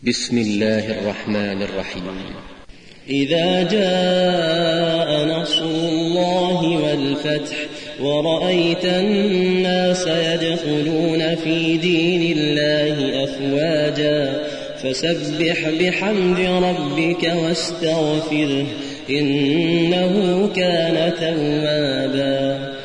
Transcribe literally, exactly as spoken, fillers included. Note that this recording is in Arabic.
بسم الله الرحمن الرحيم. إذا جاء نصر الله والفتح ورأيت الناس يدخلون في دين الله أفواجا فسبح بحمد ربك واستغفره إنه كان توابا.